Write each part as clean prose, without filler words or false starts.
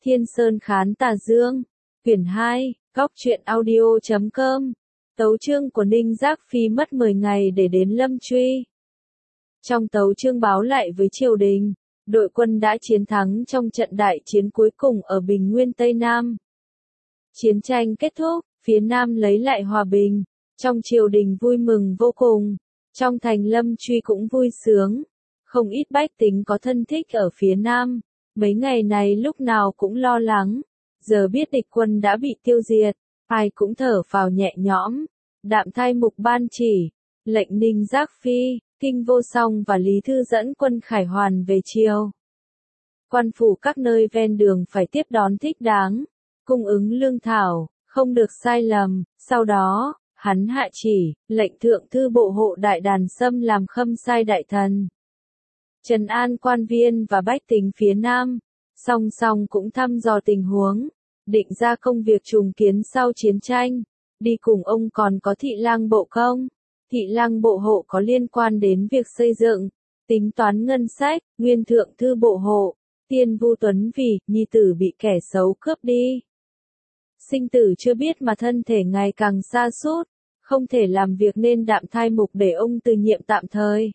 Thiên Sơn Khán Tà Dương, quyển 2, góc truyện audio.com. Tấu chương của Ninh Giác Phi mất 10 ngày để đến Lâm Truy. Trong tấu chương báo lại với triều đình, đội quân đã chiến thắng trong trận đại chiến cuối cùng ở Bình Nguyên Tây Nam. Chiến tranh kết thúc, phía Nam lấy lại hòa bình, trong triều đình vui mừng vô cùng, trong thành Lâm Truy cũng vui sướng. Không ít bách tính có thân thích ở phía Nam, mấy ngày này lúc nào cũng lo lắng, giờ biết địch quân đã bị tiêu diệt, ai cũng thở phào nhẹ nhõm. Đạm Thai Mục ban chỉ, lệnh Ninh Giác Phi, Kinh Vô Song và Lý Thư dẫn quân khải hoàn về triều. Quan phủ các nơi ven đường phải tiếp đón thích đáng, cung ứng lương thảo, không được sai lầm. Sau đó, hắn hạ chỉ, lệnh thượng thư bộ hộ Đại Đàn Sâm làm khâm sai đại thần, trấn an quan viên và bách tính phía Nam, song song cũng thăm dò tình huống, định ra công việc trùng kiến sau chiến tranh. Đi cùng ông còn có thị lang bộ công, thị lang bộ hộ có liên quan đến việc xây dựng, tính toán ngân sách. Nguyên thượng thư bộ hộ, Tiên Vu Tuấn vì nhi tử bị kẻ xấu cướp đi. Sinh tử chưa biết mà thân thể ngày càng sa sút, không thể làm việc nên Đạm Thai Mục để ông từ nhiệm tạm thời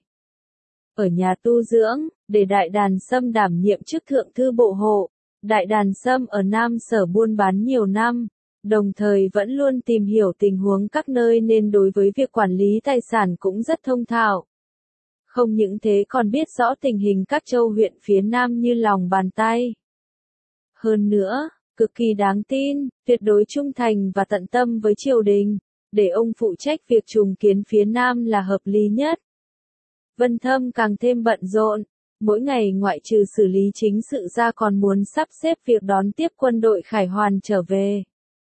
ở nhà tu dưỡng, để Đại Đàn Sâm đảm nhiệm chức thượng thư bộ hộ. Đại Đàn Sâm ở Nam Sở buôn bán nhiều năm, đồng thời vẫn luôn tìm hiểu tình huống các nơi nên đối với việc quản lý tài sản cũng rất thông thạo. Không những thế còn biết rõ tình hình các châu huyện phía Nam như lòng bàn tay. Hơn nữa, cực kỳ đáng tin, tuyệt đối trung thành và tận tâm với triều đình, để ông phụ trách việc trùng kiến phía Nam là hợp lý nhất. Vân Thâm càng thêm bận rộn, mỗi ngày ngoại trừ xử lý chính sự ra còn muốn sắp xếp việc đón tiếp quân đội khải hoàn trở về.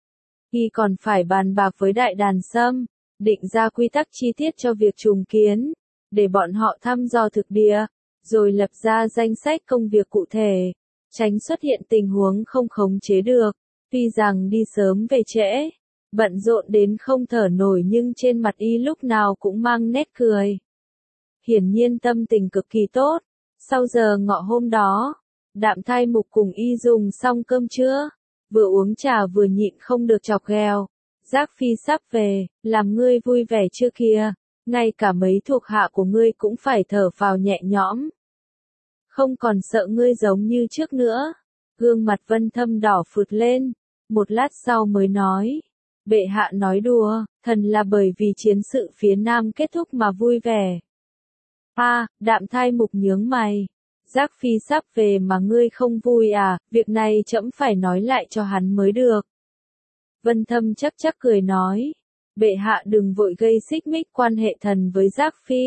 Y còn phải bàn bạc với Đại Đàn Sâm, định ra quy tắc chi tiết cho việc trùng kiến, để bọn họ thăm dò thực địa, rồi lập ra danh sách công việc cụ thể, tránh xuất hiện tình huống không khống chế được. Tuy rằng đi sớm về trễ, bận rộn đến không thở nổi nhưng trên mặt Y lúc nào cũng mang nét cười. Hiển nhiên tâm tình cực kỳ tốt. Sau giờ ngọ hôm đó, Đạm Thai Mục cùng Y dùng xong cơm trưa, vừa uống trà vừa nhịn không được chọc ghẹo. Giác Phi sắp về, làm ngươi vui vẻ chưa kìa, ngay cả mấy thuộc hạ của ngươi cũng phải thở phào nhẹ nhõm. Không còn sợ ngươi giống như trước nữa. Gương mặt Vân Thâm đỏ phụt lên, một lát sau mới nói. Bệ hạ nói đùa, thần là bởi vì chiến sự phía Nam kết thúc mà vui vẻ. Đạm Thai Mục nhướng mày. Giác Phi sắp về mà ngươi không vui à, việc này trẫm phải nói lại cho hắn mới được. Vân Thâm chắc cười nói. Bệ hạ đừng vội gây xích mích quan hệ thần với Giác Phi.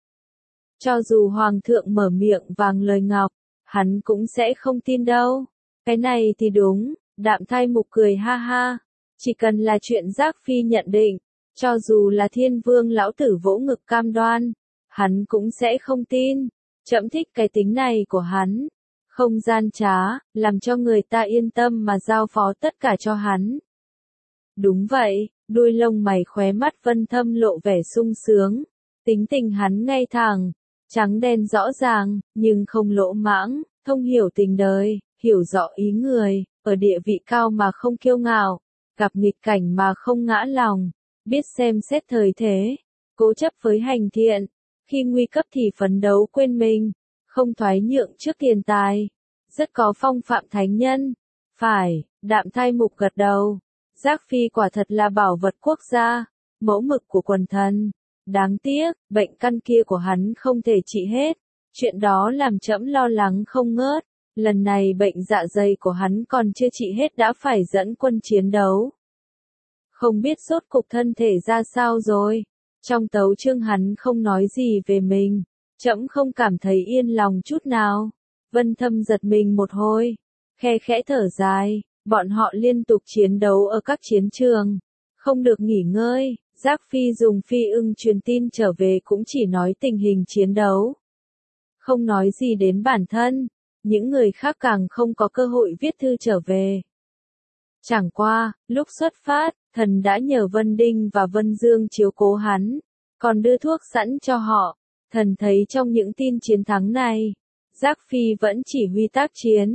Cho dù Hoàng thượng mở miệng vàng lời ngọc, hắn cũng sẽ không tin đâu. Cái này thì đúng, Đạm Thai Mục cười ha ha. Chỉ cần là chuyện Giác Phi nhận định, cho dù là Thiên Vương lão tử vỗ ngực cam đoan, hắn cũng sẽ không tin. Trẫm thích cái tính này của hắn, không gian trá, làm cho người ta yên tâm mà giao phó tất cả cho hắn. Đúng vậy, đuôi lông mày khóe mắt Vân Thâm lộ vẻ sung sướng, tính tình hắn ngay thẳng, trắng đen rõ ràng, nhưng không lỗ mãng, thông hiểu tình đời, hiểu rõ ý người, ở địa vị cao mà không kiêu ngạo, gặp nghịch cảnh mà không ngã lòng, biết xem xét thời thế, cố chấp với hành thiện. Khi nguy cấp thì phấn đấu quên mình, không thoái nhượng trước tiền tài, rất có phong phạm thánh nhân. Phải, Đạm Thai Mục gật đầu. Giác Phi quả thật là bảo vật quốc gia, mẫu mực của quần thần. Đáng tiếc, bệnh căn kia của hắn không thể trị hết. Chuyện đó làm trẫm lo lắng không ngớt. Lần này bệnh dạ dày của hắn còn chưa trị hết đã phải dẫn quân chiến đấu. Không biết rốt cục thân thể ra sao rồi. Trong tấu chương hắn không nói gì về mình, trẫm không cảm thấy yên lòng chút nào. Vân Thâm giật mình một hồi, khe khẽ thở dài, bọn họ liên tục chiến đấu ở các chiến trường, không được nghỉ ngơi. Giác Phi dùng phi ưng truyền tin trở về cũng chỉ nói tình hình chiến đấu, không nói gì đến bản thân, những người khác càng không có cơ hội viết thư trở về. Chẳng qua, lúc xuất phát, thần đã nhờ Vân Đinh và Vân Dương chiếu cố hắn, còn đưa thuốc sẵn cho họ. Thần thấy trong những tin chiến thắng này, Giác Phi vẫn chỉ huy tác chiến,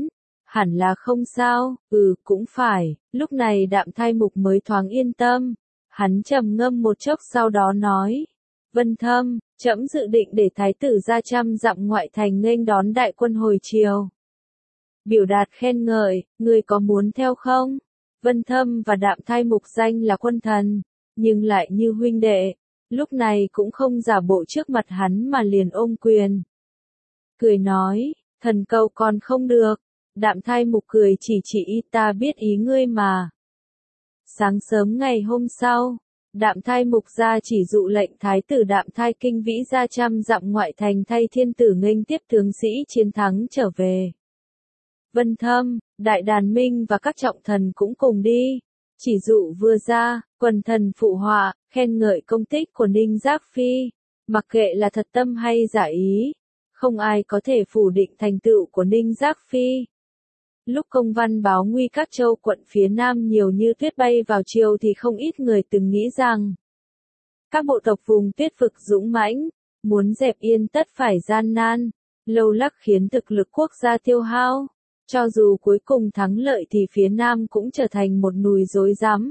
hẳn là không sao, cũng phải, lúc này Đạm Thai Mục mới thoáng yên tâm. Hắn trầm ngâm một chốc sau đó nói, Vân Thâm, trẫm dự định để thái tử ra 100 dặm ngoại thành nghênh đón đại quân hồi triều. Biểu đạt khen ngợi, ngươi có muốn theo không? Vân Thâm và Đạm Thai Mục danh là quân thần, nhưng lại như huynh đệ, lúc này cũng không giả bộ trước mặt hắn mà liền ôm quyền. Cười nói, thần cầu còn không được. Đạm Thai Mục cười chỉ ta biết ý ngươi mà. Sáng sớm ngày hôm sau, Đạm Thai Mục ra chỉ dụ lệnh thái tử Đạm Thai Kinh Vĩ ra 100 dặm ngoại thành thay thiên tử nghênh tiếp tướng sĩ chiến thắng trở về. Vân Thâm, Đại Đàn Minh và các trọng thần cũng cùng đi. Chỉ dụ vừa ra, quần thần phụ họa, khen ngợi công tích của Ninh Giác Phi. Mặc kệ là thật tâm hay giả ý, không ai có thể phủ định thành tựu của Ninh Giác Phi. Lúc công văn báo nguy các châu quận phía Nam nhiều như tuyết bay vào chiều thì không ít người từng nghĩ rằng các bộ tộc vùng tuyết vực dũng mãnh, muốn dẹp yên tất phải gian nan, lâu lắc khiến thực lực quốc gia tiêu hao. Cho dù cuối cùng thắng lợi thì phía Nam cũng trở thành một nùi rối rắm.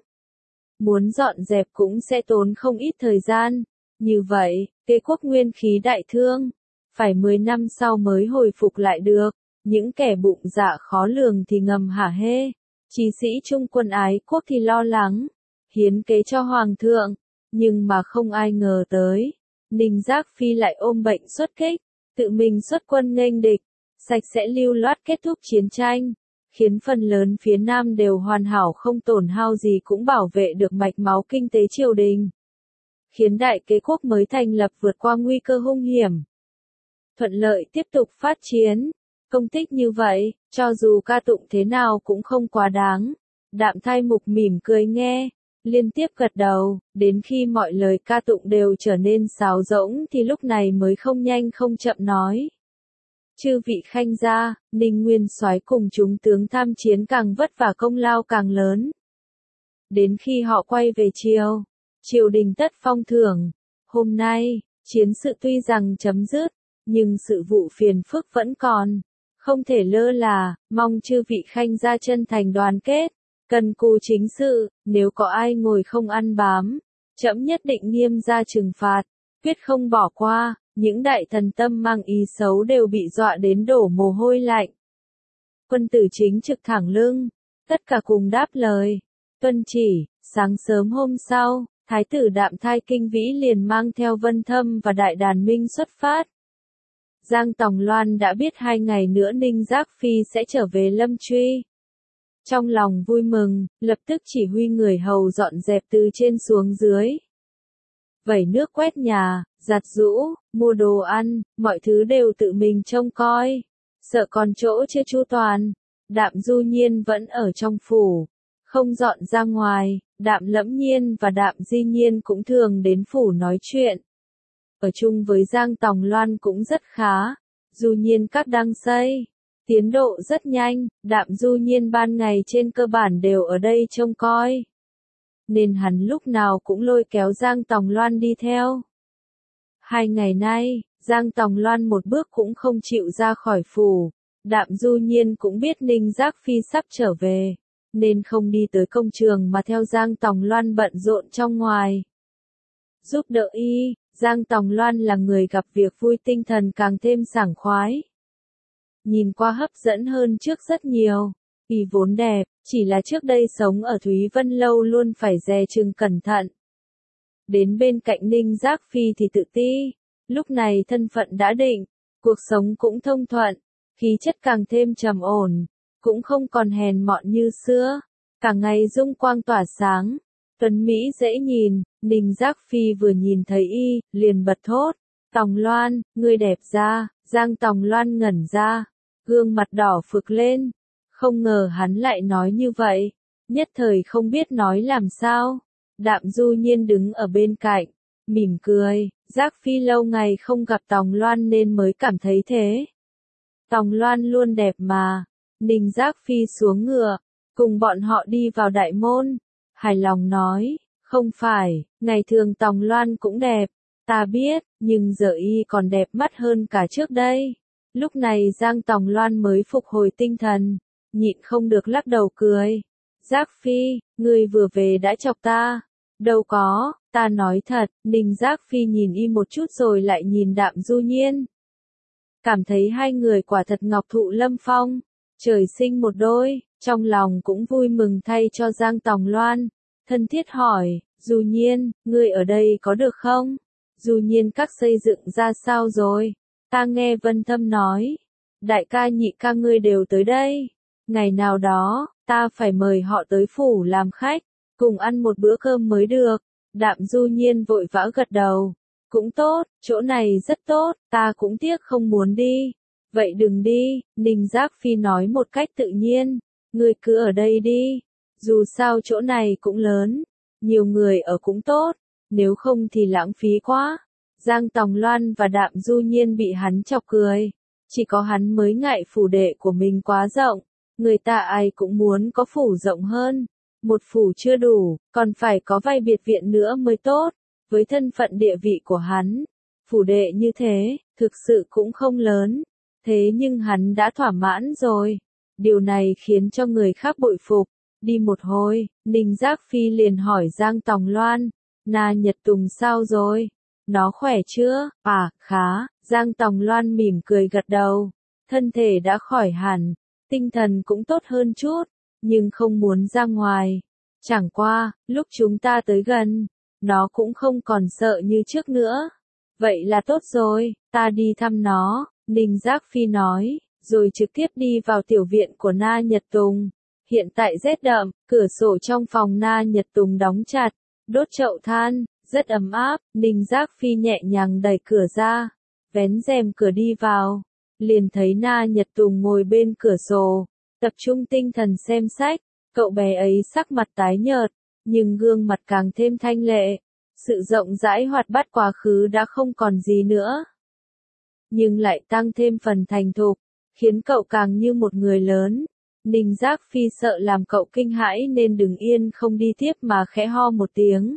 Muốn dọn dẹp cũng sẽ tốn không ít thời gian. Như vậy, Kế Quốc nguyên khí đại thương, phải 10 năm sau mới hồi phục lại được. Những kẻ bụng dạ khó lường thì ngầm hả hê. Chí sĩ trung quân ái quốc thì lo lắng, hiến kế cho hoàng thượng. Nhưng mà không ai ngờ tới, Ninh Giác Phi lại ôm bệnh xuất kích, tự mình xuất quân nghênh địch, sạch sẽ lưu loát kết thúc chiến tranh, khiến phần lớn phía Nam đều hoàn hảo không tổn hao gì cũng bảo vệ được mạch máu kinh tế triều đình. Khiến Đại Kế Quốc mới thành lập vượt qua nguy cơ hung hiểm, thuận lợi tiếp tục phát chiến. Công tích như vậy, cho dù ca tụng thế nào cũng không quá đáng. Đạm Thai Mục mỉm cười nghe, liên tiếp gật đầu, đến khi mọi lời ca tụng đều trở nên sáo rỗng thì lúc này mới không nhanh không chậm nói. Chư vị khanh gia, Ninh Nguyên Soái cùng chúng tướng tham chiến càng vất vả công lao càng lớn. Đến khi họ quay về triều đình tất phong thưởng. Hôm nay, chiến sự tuy rằng chấm dứt, nhưng sự vụ phiền phức vẫn còn. Không thể lơ là, mong chư vị khanh gia chân thành đoàn kết, cần cù chính sự, nếu có ai ngồi không ăn bám, trẫm nhất định nghiêm ra trừng phạt, quyết không bỏ qua. Những đại thần tâm mang ý xấu đều bị dọa đến đổ mồ hôi lạnh. Quân tử chính trực thẳng lưng, tất cả cùng đáp lời, tuân chỉ. Sáng sớm hôm sau, thái tử Đạm Thai Kinh Vĩ liền mang theo Vân Thâm và Đại Đàn Minh xuất phát. Giang Tòng Loan đã biết 2 ngày nữa Ninh Giác Phi sẽ trở về Lâm Truy. Trong lòng vui mừng, lập tức chỉ huy người hầu dọn dẹp từ trên xuống dưới. Vẩy nước quét nhà, giặt giũ, mua đồ ăn, mọi thứ đều tự mình trông coi. Sợ còn chỗ chưa chu toàn, Đạm Du Nhiên vẫn ở trong phủ, không dọn ra ngoài. Đạm Lẫm Nhiên và Đạm Di Nhiên cũng thường đến phủ nói chuyện. Ở chung với Giang Tòng Loan cũng rất khá. Du Nhiên các đang xây, tiến độ rất nhanh. Đạm Du Nhiên ban ngày trên cơ bản đều ở đây trông coi, nên hắn lúc nào cũng lôi kéo Giang Tòng Loan đi theo. 2 ngày nay, Giang Tòng Loan một bước cũng không chịu ra khỏi phủ. Đạm Du Nhiên cũng biết Ninh Giác Phi sắp trở về, nên không đi tới công trường mà theo Giang Tòng Loan bận rộn trong ngoài. Giúp đỡ y, Giang Tòng Loan là người gặp việc vui, tinh thần càng thêm sảng khoái. Nhìn qua hấp dẫn hơn trước rất nhiều. Y vốn đẹp, chỉ là trước đây sống ở Thúy Vân Lâu luôn phải dè chừng cẩn thận. Đến bên cạnh Ninh Giác Phi thì tự ti. Lúc này thân phận đã định, cuộc sống cũng thông thuận, khí chất càng thêm trầm ổn, cũng không còn hèn mọn như xưa, cả ngày dung quang tỏa sáng, tuấn mỹ dễ nhìn. Ninh Giác Phi vừa nhìn thấy y, liền bật thốt, Tòng Loan, ngươi đẹp ra. Giang Tòng Loan ngẩn ra, gương mặt đỏ phực lên, không ngờ hắn lại nói như vậy, nhất thời không biết nói làm sao. Đạm Du Nhiên đứng ở bên cạnh, mỉm cười, Giác Phi lâu ngày không gặp Tòng Loan nên mới cảm thấy thế. Tòng Loan luôn đẹp mà. Ninh Giác Phi xuống ngựa, cùng bọn họ đi vào đại môn, hài lòng nói, không phải, ngày thường Tòng Loan cũng đẹp, ta biết, nhưng giờ y còn đẹp mắt hơn cả trước đây. Lúc này Giang Tòng Loan mới phục hồi tinh thần, nhịn không được lắc đầu cười. Giác Phi, ngươi vừa về đã chọc ta. Đâu có, ta nói thật. Ninh Giác Phi nhìn y một chút rồi lại nhìn Đạm Du Nhiên. Cảm thấy hai người quả thật ngọc thụ lâm phong, trời sinh một đôi, trong lòng cũng vui mừng thay cho Giang Tòng Loan. Thân thiết hỏi, Du Nhiên, ngươi ở đây có được không? Du Nhiên các xây dựng ra sao rồi? Ta nghe Vân Thâm nói, đại ca nhị ca ngươi đều tới đây. Ngày nào đó, ta phải mời họ tới phủ làm khách, cùng ăn một bữa cơm mới được. Đạm Du Nhiên vội vã gật đầu. Cũng tốt, chỗ này rất tốt, ta cũng tiếc không muốn đi. Vậy đừng đi, Ninh Giác Phi nói một cách tự nhiên. Ngươi cứ ở đây đi. Dù sao chỗ này cũng lớn, nhiều người ở cũng tốt, nếu không thì lãng phí quá. Giang Tòng Loan và Đạm Du Nhiên bị hắn chọc cười. Chỉ có hắn mới ngại phủ đệ của mình quá rộng. Người ta ai cũng muốn có phủ rộng hơn. Một phủ chưa đủ, còn phải có vài biệt viện nữa mới tốt. Với thân phận địa vị của hắn, phủ đệ như thế, thực sự cũng không lớn. Thế nhưng hắn đã thỏa mãn rồi. Điều này khiến cho người khác bội phục. Đi một hồi, Ninh Giác Phi liền hỏi Giang Tòng Loan, Na Nhật Tùng sao rồi? Nó khỏe chưa? À, khá. Giang Tòng Loan mỉm cười gật đầu. Thân thể đã khỏi hẳn, tinh thần cũng tốt hơn chút, nhưng không muốn ra ngoài. Chẳng qua, lúc chúng ta tới gần, nó cũng không còn sợ như trước nữa. Vậy là tốt rồi, ta đi thăm nó, Ninh Giác Phi nói, rồi trực tiếp đi vào tiểu viện của Na Nhật Tùng. Hiện tại rét đậm, cửa sổ trong phòng Na Nhật Tùng đóng chặt, đốt chậu than, rất ấm áp. Ninh Giác Phi nhẹ nhàng đẩy cửa ra, vén rèm cửa đi vào, liền thấy Na Nhật Tùng ngồi bên cửa sổ, tập trung tinh thần xem sách. Cậu bé ấy sắc mặt tái nhợt, nhưng gương mặt càng thêm thanh lệ. Sự rộng rãi hoạt bát quá khứ đã không còn gì nữa, nhưng lại tăng thêm phần thành thục, khiến cậu càng như một người lớn. Ninh Giác Phi sợ làm cậu kinh hãi nên đứng yên không đi tiếp mà khẽ ho một tiếng.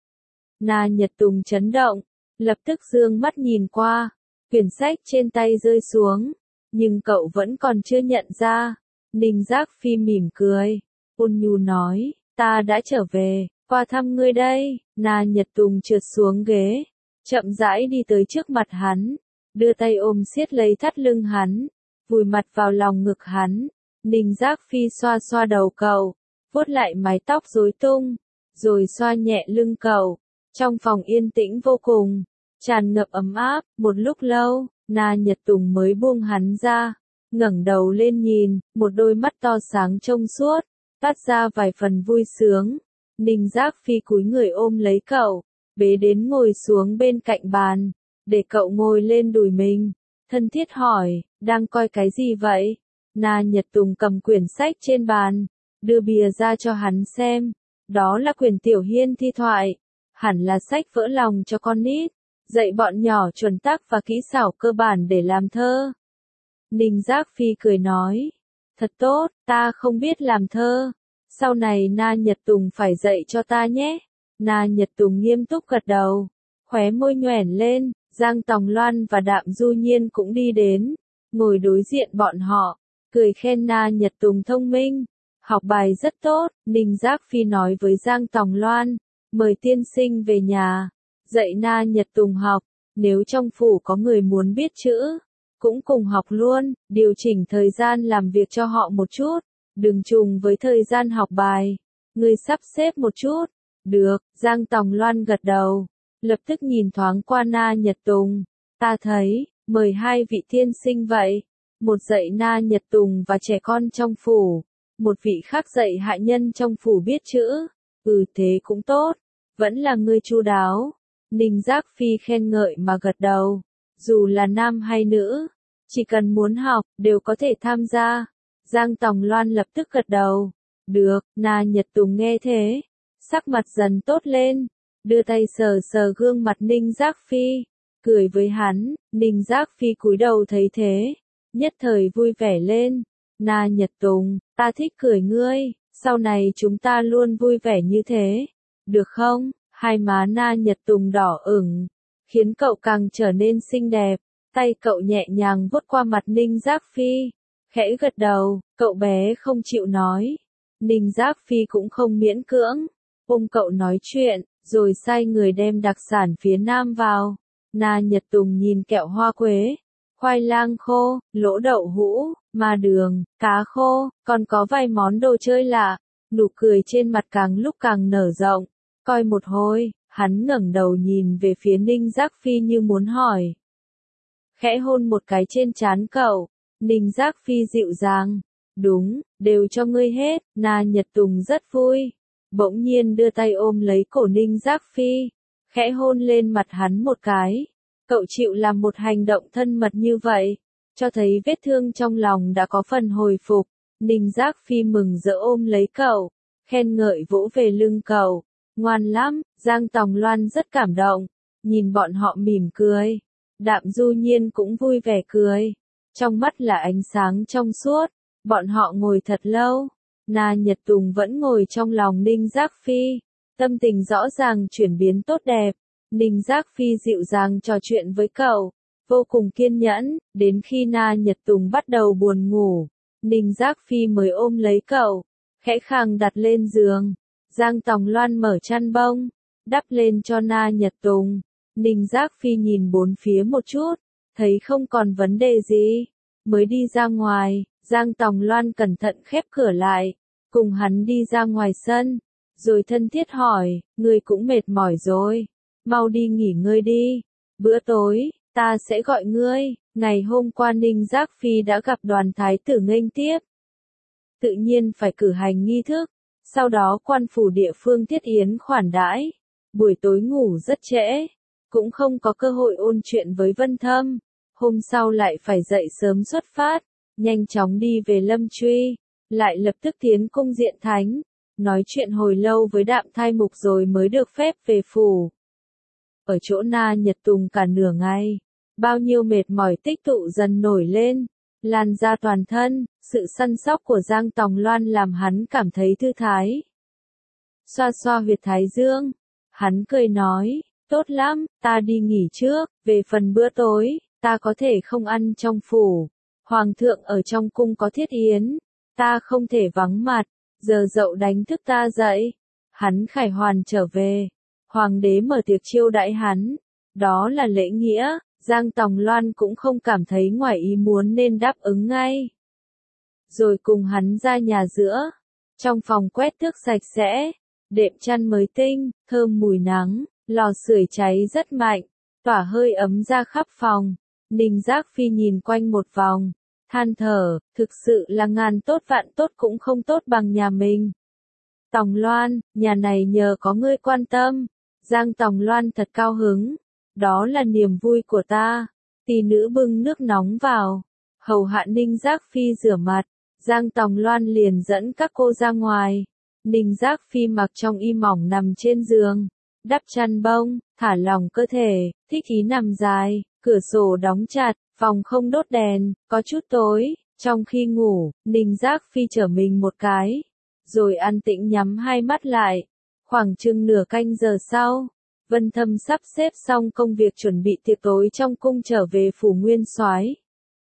Na Nhật Tùng chấn động, lập tức dương mắt nhìn qua, quyển sách trên tay rơi xuống, nhưng cậu vẫn còn chưa nhận ra. Ninh Giác Phi mỉm cười, ôn nhu nói, ta đã trở về, qua thăm ngươi đây. Na Nhật Tùng trượt xuống ghế, chậm rãi đi tới trước mặt hắn, đưa tay ôm siết lấy thắt lưng hắn, vùi mặt vào lòng ngực hắn. Ninh Giác Phi xoa xoa đầu cậu, vuốt lại mái tóc rối tung, rồi xoa nhẹ lưng cậu. Trong phòng yên tĩnh vô cùng, tràn ngập ấm áp. Một lúc lâu, Na Nhật Tùng mới buông hắn ra, ngẩng đầu lên nhìn, một đôi mắt to sáng trong suốt, phát ra vài phần vui sướng. Ninh Giác Phi cúi người ôm lấy cậu, bế đến ngồi xuống bên cạnh bàn, để cậu ngồi lên đùi mình. Thân thiết hỏi, đang coi cái gì vậy? Na Nhật Tùng cầm quyển sách trên bàn, đưa bìa ra cho hắn xem. Đó là quyển Tiểu Hiên thi thoại, hẳn là sách vỡ lòng cho con nít, dạy bọn nhỏ chuẩn tắc và kỹ xảo cơ bản để làm thơ. Ninh Giác Phi cười nói, thật tốt, ta không biết làm thơ. Sau này Na Nhật Tùng phải dạy cho ta nhé. Na Nhật Tùng nghiêm túc gật đầu, khóe môi nhoẻn lên. Giang Tòng Loan và Đạm Du Nhiên cũng đi đến, ngồi đối diện bọn họ, cười khen Na Nhật Tùng thông minh, học bài rất tốt. Ninh Giác Phi nói với Giang Tòng Loan, mời tiên sinh về nhà, dạy Na Nhật Tùng học, nếu trong phủ có người muốn biết chữ, cũng cùng học luôn, điều chỉnh thời gian làm việc cho họ một chút, đừng trùng với thời gian học bài, ngươi sắp xếp một chút. Được, Giang Tòng Loan gật đầu, lập tức nhìn thoáng qua Na Nhật Tùng, ta thấy, mời hai vị tiên sinh vậy, một dạy Na Nhật Tùng và trẻ con trong phủ, một vị khác dạy hạ nhân trong phủ biết chữ. Thế cũng tốt, vẫn là ngươi chu đáo. Ninh Giác Phi khen ngợi mà gật đầu, dù là nam hay nữ, chỉ cần muốn học, đều có thể tham gia. Giang Tòng Loan lập tức gật đầu, được. Na Nhật Tùng nghe thế, sắc mặt dần tốt lên, đưa tay sờ sờ gương mặt Ninh Giác Phi, cười với hắn. Ninh Giác Phi cúi đầu thấy thế, nhất thời vui vẻ lên. Na Nhật Tùng, ta thích cười ngươi, sau này chúng ta luôn vui vẻ như thế, được không? Hai má Na Nhật Tùng đỏ ửng, khiến cậu càng trở nên xinh đẹp. Tay cậu nhẹ nhàng vuốt qua mặt Ninh Giác Phi, khẽ gật đầu, cậu bé không chịu nói. Ninh Giác Phi cũng không miễn cưỡng, ôm cậu nói chuyện, rồi sai người đem đặc sản phía Nam vào. Na Nhật Tùng nhìn kẹo hoa quế, khoai lang khô, lỗ đậu hũ, ma đường, cá khô, còn có vài món đồ chơi lạ. Nụ cười trên mặt càng lúc càng nở rộng. Coi một hồi, hắn ngẩng đầu nhìn về phía Ninh Giác Phi như muốn hỏi. Khẽ hôn một cái trên trán cậu. Ninh Giác Phi dịu dàng. Đúng, đều cho ngươi hết. Na Nhật Tùng rất vui. Bỗng nhiên đưa tay ôm lấy cổ Ninh Giác Phi. Khẽ hôn lên mặt hắn một cái. Cậu chịu làm một hành động thân mật như vậy. Cho thấy vết thương trong lòng đã có phần hồi phục. Ninh Giác Phi mừng rỡ ôm lấy cậu. Khen ngợi vỗ về lưng cậu. Ngoan lắm, Giang Tòng Loan rất cảm động. Nhìn bọn họ mỉm cười. Đạm Du Nhiên cũng vui vẻ cười. Trong mắt là ánh sáng trong suốt. Bọn họ ngồi thật lâu. Na Nhật Tùng vẫn ngồi trong lòng Ninh Giác Phi. Tâm tình rõ ràng chuyển biến tốt đẹp. Ninh Giác Phi dịu dàng trò chuyện với cậu. Vô cùng kiên nhẫn. Đến khi Na Nhật Tùng bắt đầu buồn ngủ. Ninh Giác Phi mới ôm lấy cậu. Khẽ khàng đặt lên giường. Giang Tòng Loan mở chăn bông. Đắp lên cho Na Nhật Tùng. Ninh Giác Phi nhìn bốn phía một chút. Thấy không còn vấn đề gì. Mới đi ra ngoài. Giang Tòng Loan cẩn thận khép cửa lại. Cùng hắn đi ra ngoài sân. Rồi thân thiết hỏi. Ngươi cũng mệt mỏi rồi. Mau đi nghỉ ngơi đi. Bữa tối, ta sẽ gọi ngươi. Ngày hôm qua Ninh Giác Phi đã gặp đoàn thái tử nghênh tiếp. Tự nhiên phải cử hành nghi thức. Sau đó quan phủ địa phương thiết yến khoản đãi. Buổi tối ngủ rất trễ. Cũng không có cơ hội ôn chuyện với Vân Thâm. Hôm sau lại phải dậy sớm xuất phát. Nhanh chóng đi về Lâm Truy. Lại lập tức tiến cung Diện Thánh. Nói chuyện hồi lâu với Đạm Thai Mục rồi mới được phép về phủ. Ở chỗ Na Nhật Tùng cả nửa ngày. Bao nhiêu mệt mỏi tích tụ dần nổi lên. Lan ra toàn thân. Sự săn sóc của Giang Tòng Loan làm hắn cảm thấy thư thái. Xoa xoa huyệt thái dương. Hắn cười nói. Tốt lắm, ta đi nghỉ trước. Về phần bữa tối, ta có thể không ăn trong phủ. Hoàng thượng ở trong cung có thiết yến. Ta không thể vắng mặt. Giờ Dậu đánh thức ta dậy. Hắn khải hoàn trở về. Hoàng đế mở tiệc chiêu đãi hắn. Đó là lễ nghĩa. Giang Tòng Loan cũng không cảm thấy ngoài ý muốn nên đáp ứng ngay. Rồi cùng hắn ra nhà giữa. Trong phòng quét tước sạch sẽ. Đệm chăn mới tinh, thơm mùi nắng. Lò sưởi cháy rất mạnh. Tỏa hơi ấm ra khắp phòng. Ninh Giác Phi nhìn quanh một vòng. Than thở, thực sự là ngàn tốt vạn tốt cũng không tốt bằng nhà mình. Tòng Loan, nhà này nhờ có ngươi quan tâm. Giang Tòng Loan thật cao hứng. Đó là niềm vui của ta. Tỷ nữ bưng nước nóng vào. Hầu hạ Ninh Giác Phi rửa mặt. Giang Tòng Loan liền dẫn các cô ra ngoài. Ninh Giác Phi mặc trong y mỏng nằm trên giường. Đắp chăn bông, thả lỏng cơ thể, thích ý nằm dài, cửa sổ đóng chặt, phòng không đốt đèn, có chút tối. Trong khi ngủ, Ninh Giác Phi trở mình một cái. Rồi an tĩnh nhắm hai mắt lại. Khoảng chừng nửa canh giờ sau. Vân Thâm sắp xếp xong công việc chuẩn bị tiệc tối trong cung trở về phủ Nguyên Soái.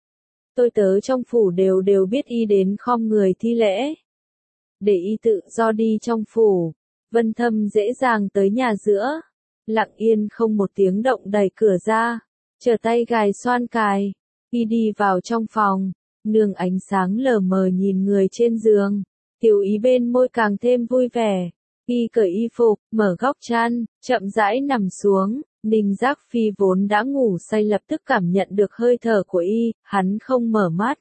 Tôi tớ trong phủ đều biết y đến khom người thi lễ. Để y tự do đi trong phủ. Vân Thâm dễ dàng tới nhà giữa. Lặng yên không một tiếng động đẩy cửa ra. Trở tay gài xoan cài. Y đi vào trong phòng. Nương ánh sáng lờ mờ nhìn người trên giường. Tiểu ý bên môi càng thêm vui vẻ. Y cởi y phục, mở góc chăn, chậm rãi nằm xuống. Ninh Giác Phi vốn đã ngủ say lập tức cảm nhận được hơi thở của y, hắn không mở mắt.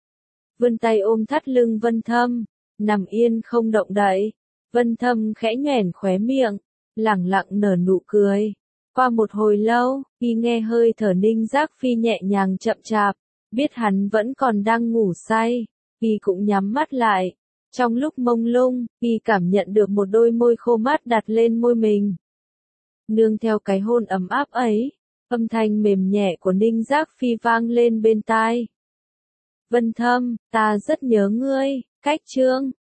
Vươn tay ôm thắt lưng Vân Thâm, nằm yên không động đậy. Vân Thâm khẽ nhoẻn khóe miệng, lẳng lặng nở nụ cười. Qua một hồi lâu, y nghe hơi thở Ninh Giác Phi nhẹ nhàng chậm chạp, biết hắn vẫn còn đang ngủ say, y cũng nhắm mắt lại. Trong lúc mông lung, y cảm nhận được một đôi môi khô mát đặt lên môi mình. Nương theo cái hôn ấm áp ấy, âm thanh mềm nhẹ của Ninh Giác Phi vang lên bên tai. Vân Thâm, ta rất nhớ ngươi, cách chương.